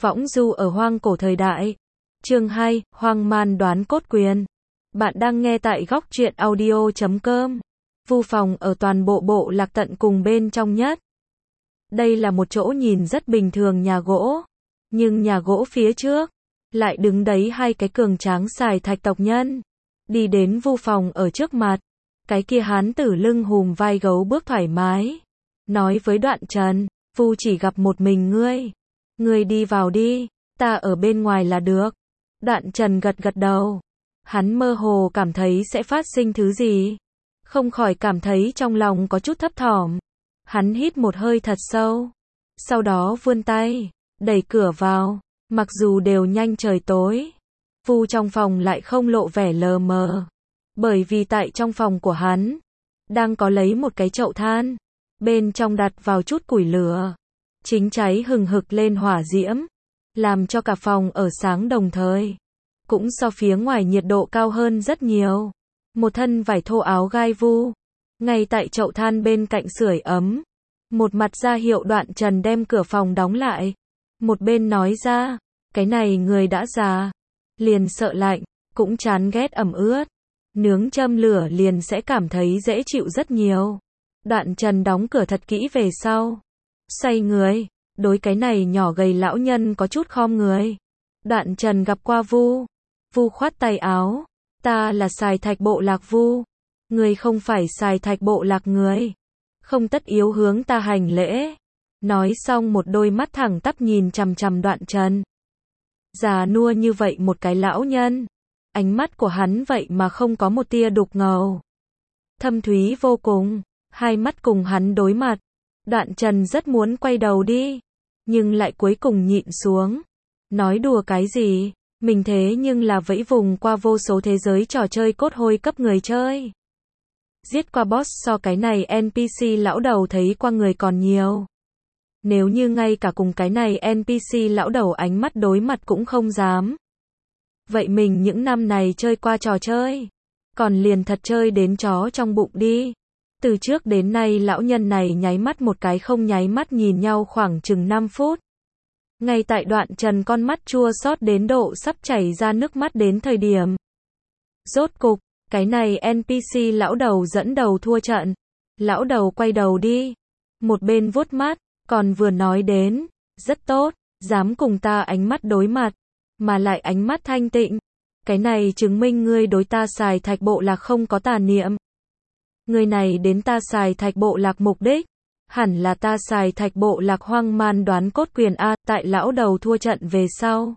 Võng du ở hoang cổ thời đại. Chương 2, hoang man đoán cốt quyền. Bạn đang nghe tại góc truyện audio.com. Vu phòng ở toàn bộ bộ lạc tận cùng bên trong nhất. Đây là một chỗ nhìn rất bình thường nhà gỗ. Nhưng nhà gỗ phía trước, lại đứng đấy hai cái cường tráng xài thạch tộc nhân. Đi đến vu phòng ở trước mặt. Cái kia hán tử lưng hùm vai gấu bước thoải mái. Nói với Đoạn Trần, Vu chỉ gặp một mình ngươi. Ngươi đi vào đi, ta ở bên ngoài là được. Đoạn Trần gật gật đầu. Hắn mơ hồ cảm thấy sẽ phát sinh thứ gì. Không khỏi cảm thấy trong lòng có chút thấp thỏm. Hắn hít một hơi thật sâu. Sau đó vươn tay, đẩy cửa vào. Mặc dù đều nhanh trời tối, Vu trong phòng lại không lộ vẻ lờ mờ. Bởi vì tại trong phòng của hắn, đang có lấy một cái chậu than. Bên trong đặt vào chút củi lửa. Chính cháy hừng hực lên hỏa diễm. Làm cho cả phòng ở sáng đồng thời. Cũng so phía ngoài nhiệt độ cao hơn rất nhiều. Một thân vải thô áo gai Vu. Ngay tại chậu than bên cạnh sưởi ấm. Một mặt ra hiệu Đoạn Trần đem cửa phòng đóng lại. Một bên nói ra, cái này người đã già. Liền sợ lạnh, cũng chán ghét ẩm ướt. Nướng châm lửa liền sẽ cảm thấy dễ chịu rất nhiều. Đoạn Trần đóng cửa thật kỹ về sau. Xoay người, đối cái này nhỏ gầy lão nhân có chút khom người. Đoạn Trần gặp qua Vu. Vu khoát tay áo. Ta là xài thạch bộ lạc Vu. Người không phải xài thạch bộ lạc người. Không tất yếu hướng ta hành lễ. Nói xong một đôi mắt thẳng tắp nhìn chằm chằm Đoạn Trần. Già nua như vậy một cái lão nhân. Ánh mắt của hắn vậy mà không có một tia đục ngầu. Thâm thúy vô cùng. Hai mắt cùng hắn đối mặt. Đoạn Trần rất muốn quay đầu đi. Nhưng lại cuối cùng nhịn xuống. Nói đùa cái gì? Mình thế nhưng là vẫy vùng qua vô số thế giới trò chơi cốt hôi cấp người chơi. Giết qua boss so cái này NPC lão đầu thấy qua người còn nhiều. Nếu như ngay cả cùng cái này NPC lão đầu ánh mắt đối mặt cũng không dám. Vậy mình những năm này chơi qua trò chơi. Còn liền thật chơi đến chó trong bụng đi. Từ trước đến nay lão nhân này nháy mắt một cái không nháy mắt nhìn nhau khoảng chừng 5 phút. Ngay tại Đoạn Trần con mắt chua xót đến độ sắp chảy ra nước mắt đến thời điểm. Rốt cục, cái này NPC lão đầu dẫn đầu thua trận. Lão đầu quay đầu đi. Một bên vuốt mắt, còn vừa nói đến, rất tốt, dám cùng ta ánh mắt đối mặt. Mà lại ánh mắt thanh tịnh. Cái này chứng minh ngươi đối ta xài thạch bộ lạc không có tà niệm. Người này đến ta xài thạch bộ lạc mục đích. Hẳn là ta xài thạch bộ lạc hoang man đoán cốt quyền A. Tại lão đầu thua trận về sau.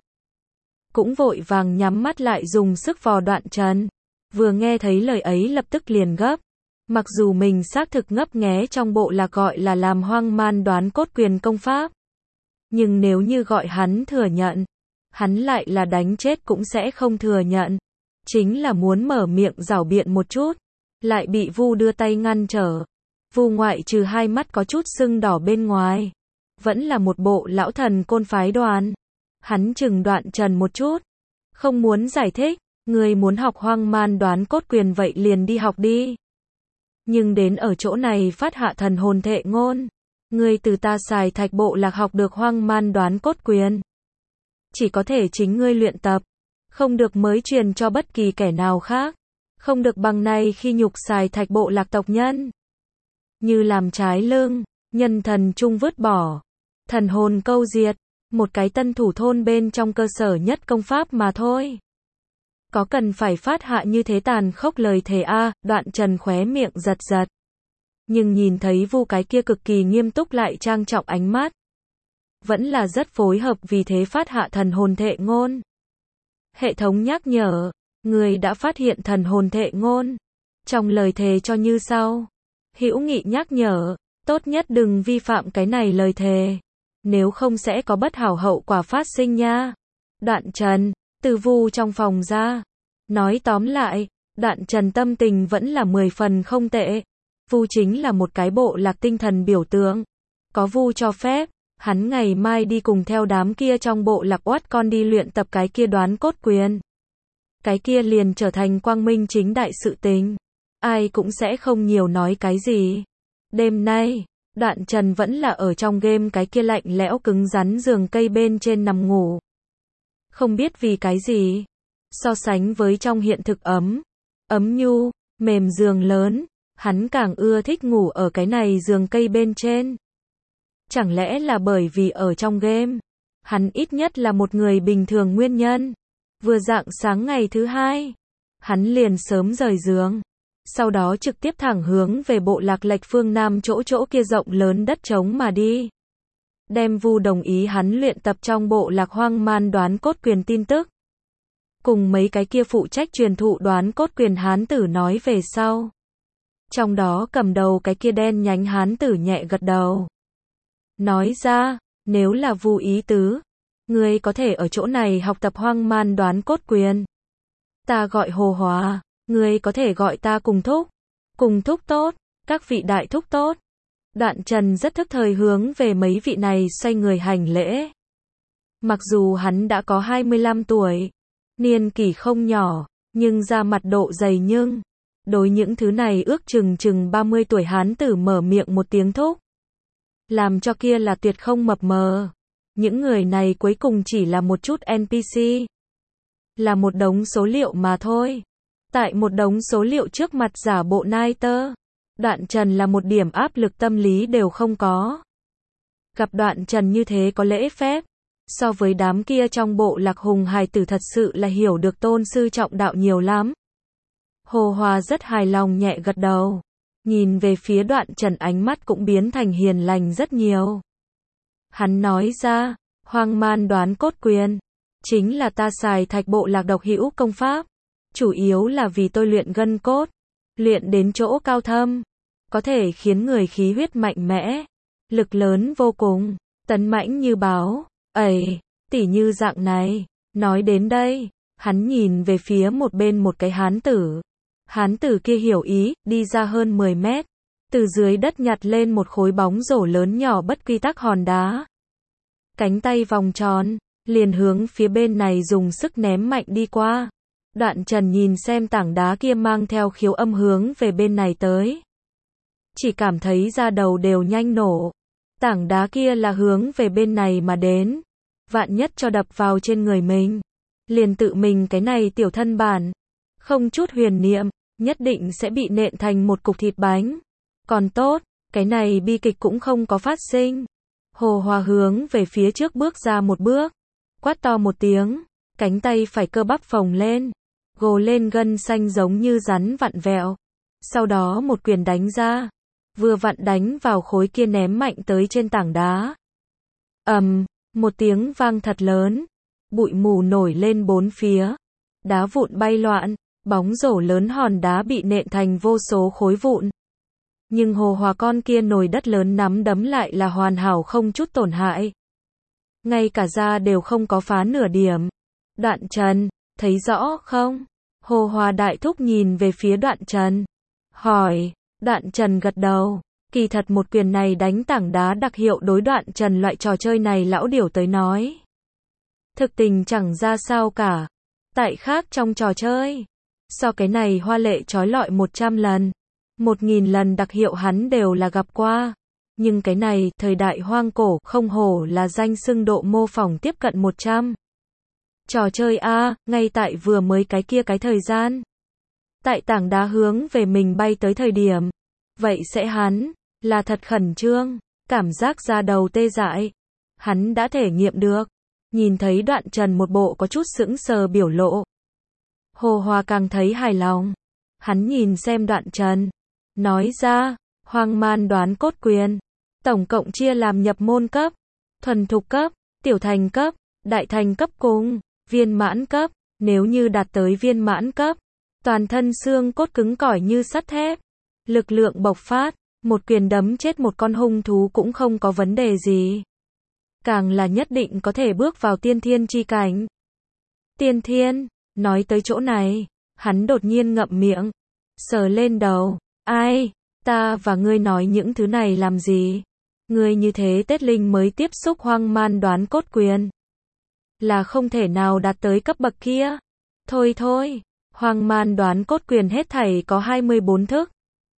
Cũng vội vàng nhắm mắt lại dùng sức vò Đoạn Trần. Vừa nghe thấy lời ấy lập tức liền gấp. Mặc dù mình xác thực ngấp nghé trong bộ lạc gọi là làm hoang man đoán cốt quyền công pháp. Nhưng nếu như gọi hắn thừa nhận. Hắn lại là đánh chết cũng sẽ không thừa nhận. Chính là muốn mở miệng giảo biện một chút. Lại bị Vu đưa tay ngăn trở. Vu ngoại trừ hai mắt có chút sưng đỏ bên ngoài. Vẫn là một bộ lão thần côn phái đoàn. Hắn chừng Đoạn Trần một chút. Không muốn giải thích. Người muốn học hoang man đoán cốt quyền vậy liền đi học đi. Nhưng đến ở chỗ này phát hạ thần hồn thệ ngôn. Người từ ta xài thạch bộ lạc học được hoang man đoán cốt quyền. Chỉ có thể chính ngươi luyện tập. Không được mới truyền cho bất kỳ kẻ nào khác. Không được bằng này khi nhục xài thạch bộ lạc tộc nhân. Như làm trái lương, nhân thần chung vứt bỏ. Thần hồn câu diệt. Một cái tân thủ thôn bên trong cơ sở nhất công pháp mà thôi. Có cần phải phát hạ như thế tàn khốc lời thề a? Đoạn Trần khóe miệng giật giật. Nhưng nhìn thấy Vu cái kia cực kỳ nghiêm túc lại trang trọng ánh mắt. Vẫn là rất phối hợp vì thế phát hạ thần hồn thệ ngôn. Hệ thống nhắc nhở. Người đã phát hiện thần hồn thệ ngôn. Trong lời thề cho như sau. Hữu nghị nhắc nhở. Tốt nhất đừng vi phạm cái này lời thề. Nếu không sẽ có bất hảo hậu quả phát sinh nha. Đoạn Trần, từ Vu trong phòng ra. Nói tóm lại, Đoạn Trần tâm tình vẫn là 10 phần không tệ. Vu chính là một cái bộ lạc tinh thần biểu tượng. Có Vu cho phép, hắn ngày mai đi cùng theo đám kia trong bộ lạc oát con đi luyện tập cái kia đoán cốt quyền. Cái kia liền trở thành quang minh chính đại sự tình. Ai cũng sẽ không nhiều nói cái gì. Đêm nay, Đoạn Trần vẫn là ở trong game cái kia lạnh lẽo cứng rắn giường cây bên trên nằm ngủ. Không biết vì cái gì, so sánh với trong hiện thực ấm nhu, mềm giường lớn, hắn càng ưa thích ngủ ở cái này giường cây bên trên. Chẳng lẽ là bởi vì ở trong game, hắn ít nhất là một người bình thường nguyên nhân. Vừa rạng sáng ngày thứ hai, hắn liền sớm rời giường, sau đó trực tiếp thẳng hướng về bộ lạc lệch phương Nam chỗ kia rộng lớn đất trống mà đi. Đem Vu đồng ý hắn luyện tập trong bộ lạc hoang man đoán cốt quyền tin tức. Cùng mấy cái kia phụ trách truyền thụ đoán cốt quyền hán tử nói về sau. Trong đó cầm đầu cái kia đen nhánh hán tử nhẹ gật đầu. Nói ra, nếu là Vu ý tứ, ngươi có thể ở chỗ này học tập hoang man đoán cốt quyền. Ta gọi Hồ Hòa, ngươi có thể gọi ta cùng thúc tốt, các vị đại thúc tốt. Đoạn Trần rất thức thời hướng về mấy vị này xoay người hành lễ. Mặc dù hắn đã có 25 tuổi, niên kỷ không nhỏ, nhưng da mặt độ dày nhưng, đối những thứ này ước chừng 30 tuổi hán tử mở miệng một tiếng thúc. Làm cho kia là tuyệt không mập mờ. Những người này cuối cùng chỉ là một chút NPC. Là một đống số liệu mà thôi. Tại một đống số liệu trước mặt giả bộ nai tơ. Đoạn Trần là một điểm áp lực tâm lý đều không có. Gặp Đoạn Trần như thế có lễ phép. So với đám kia trong bộ lạc hùng hài tử thật sự là hiểu được tôn sư trọng đạo nhiều lắm. Hồ Hòa rất hài lòng nhẹ gật đầu. Nhìn về phía Đoạn Trần ánh mắt cũng biến thành hiền lành rất nhiều. Hắn nói ra, hoang man đoán cốt quyền, chính là ta xài thạch bộ lạc độc hữu công pháp. Chủ yếu là vì tôi luyện gân cốt, luyện đến chỗ cao thâm, có thể khiến người khí huyết mạnh mẽ, lực lớn vô cùng, tấn mãnh như báo, tỉ như dạng này. Nói đến đây, hắn nhìn về phía một bên một cái hán tử. Hán tử kia hiểu ý, đi ra hơn 10 mét, từ dưới đất nhặt lên một khối bóng rổ lớn nhỏ bất quy tắc hòn đá. Cánh tay vòng tròn, liền hướng phía bên này dùng sức ném mạnh đi qua. Đoạn Trần nhìn xem tảng đá kia mang theo khiếu âm hướng về bên này tới. Chỉ cảm thấy da đầu đều nhanh nổ. Tảng đá kia là hướng về bên này mà đến. Vạn nhất cho đập vào trên người mình. Liền tự mình cái này tiểu thân bản. Không chút huyền niệm, nhất định sẽ bị nện thành một cục thịt bánh. Còn tốt, cái này bi kịch cũng không có phát sinh. Hồ Hòa hướng về phía trước bước ra một bước. Quát to một tiếng, cánh tay phải cơ bắp phồng lên. Gồ lên gân xanh giống như rắn vặn vẹo. Sau đó một quyền đánh ra. Vừa vặn đánh vào khối kia ném mạnh tới trên tảng đá. Một tiếng vang thật lớn. Bụi mù nổi lên bốn phía. Đá vụn bay loạn. Bóng rổ lớn hòn đá bị nện thành vô số khối vụn. Nhưng Hồ Hòa con kia nồi đất lớn nắm đấm lại là hoàn hảo không chút tổn hại. Ngay cả da đều không có phá nửa điểm. Đoạn Trần, thấy rõ không? Hồ Hòa đại thúc nhìn về phía Đoạn Trần. Hỏi, Đoạn Trần gật đầu. Kỳ thật một quyền này đánh tảng đá đặc hiệu đối Đoạn Trần loại trò chơi này lão điểu tới nói. Thực tình chẳng ra sao cả. Tại khác trong trò chơi. So cái này hoa lệ trói lọi 100 lần. 1000 lần đặc hiệu hắn đều là gặp qua. Nhưng cái này, thời đại hoang cổ, không hổ là danh xưng độ mô phỏng tiếp cận 100. Trò chơi A, ngay tại vừa mới cái kia cái thời gian. Tại tảng đá hướng về mình bay tới thời điểm. Vậy sẽ hắn, là thật khẩn trương, cảm giác da đầu tê dại. Hắn đã thể nghiệm được. Nhìn thấy Đoạn Trần một bộ có chút sững sờ biểu lộ. Hồ Hòa càng thấy hài lòng. Hắn nhìn xem Đoạn Trần. Nói ra, hoang man đoán cốt quyền. Tổng cộng chia làm nhập môn cấp, thuần thục cấp, tiểu thành cấp, đại thành cấp cùng viên mãn cấp. Nếu như đạt tới viên mãn cấp, toàn thân xương cốt cứng cỏi như sắt thép. Lực lượng bộc phát, một quyền đấm chết một con hung thú cũng không có vấn đề gì. Càng là nhất định có thể bước vào tiên thiên chi cảnh. Tiên thiên, nói tới chỗ này, hắn đột nhiên ngậm miệng, sờ lên đầu. Ai, ta và ngươi nói những thứ này làm gì? Ngươi như thế Tết Linh mới tiếp xúc hoang man đoán cốt quyền. Là không thể nào đạt tới cấp bậc kia. Thôi, hoang man đoán cốt quyền hết thảy có 24 thức.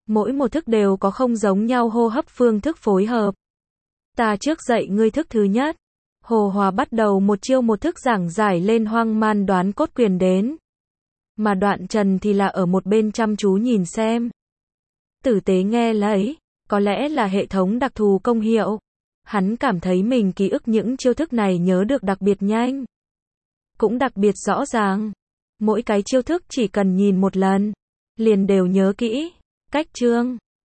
Mỗi một thức đều có không giống nhau hô hấp phương thức phối hợp. Ta trước dạy ngươi thức thứ nhất. Hồ Hòa bắt đầu một chiêu một thức giảng giải lên Hoang Man Đoán Cốt Quyền đến. Mà Đoạn Trần thì là ở một bên chăm chú nhìn xem. Tử tế nghe lấy, có lẽ là hệ thống đặc thù công hiệu. Hắn cảm thấy mình ký ức những chiêu thức này nhớ được đặc biệt nhanh. Cũng đặc biệt rõ ràng. Mỗi cái chiêu thức chỉ cần nhìn một lần, liền đều nhớ kỹ. Cách chương